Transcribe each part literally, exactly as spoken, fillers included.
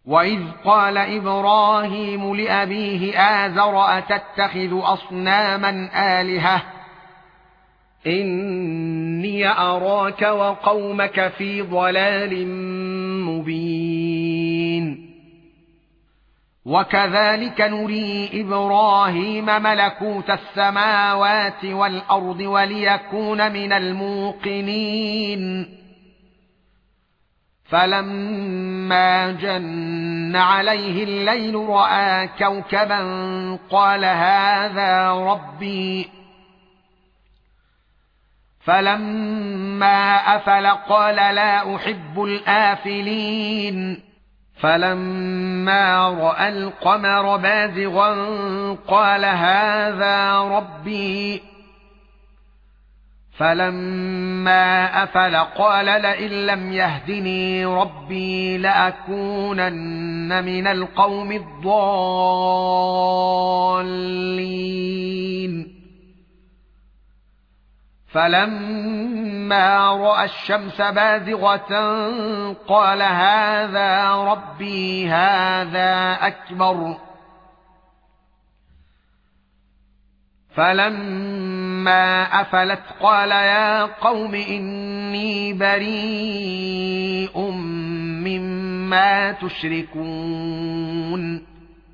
وإذ قال إبراهيم لأبيه آزر أتتخذ أصناما آلهة إني أراك وقومك في ضلال مبين وكذلك نري إبراهيم ملكوت السماوات والأرض وليكون من الموقنين فلما جن عليه الليل رأى كوكبا قال هذا ربي فلما أفل قال لا أحب الآفلين فلما رأى القمر بازغا قال هذا ربي فلما أفل قال لئن لم يهدني ربي لأكونن من القوم الضالين فلما رأى الشمس بازغة قال هذا ربي هذا أكبر فلما أفلت قال يا قوم إني بريء مما تشركون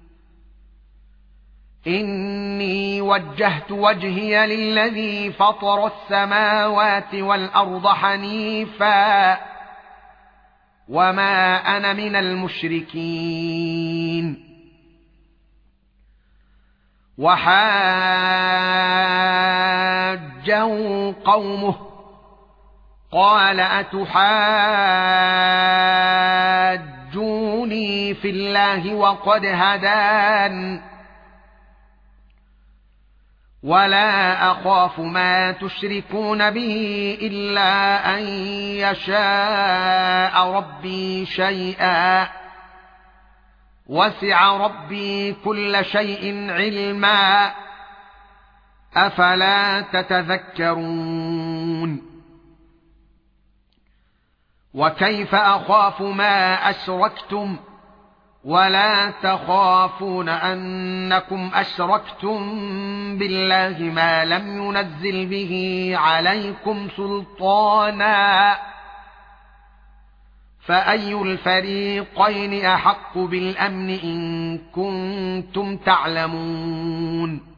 إني وجهت وجهي للذي فطر السماوات والأرض حنيفا وما أنا من المشركين وحاجه قومه قال أتحاجوني في الله وقد هدان ولا أخاف ما تشركون به إلا أن يشاء ربي شيئا وسع ربي كل شيء علما أفلا تتذكرون وكيف أخاف ما أشركتم ولا تخافون أنكم أشركتم بالله ما لم ينزل به عليكم سلطانا فأي الفريقين أحق بالأمن إن كنتم تعلمون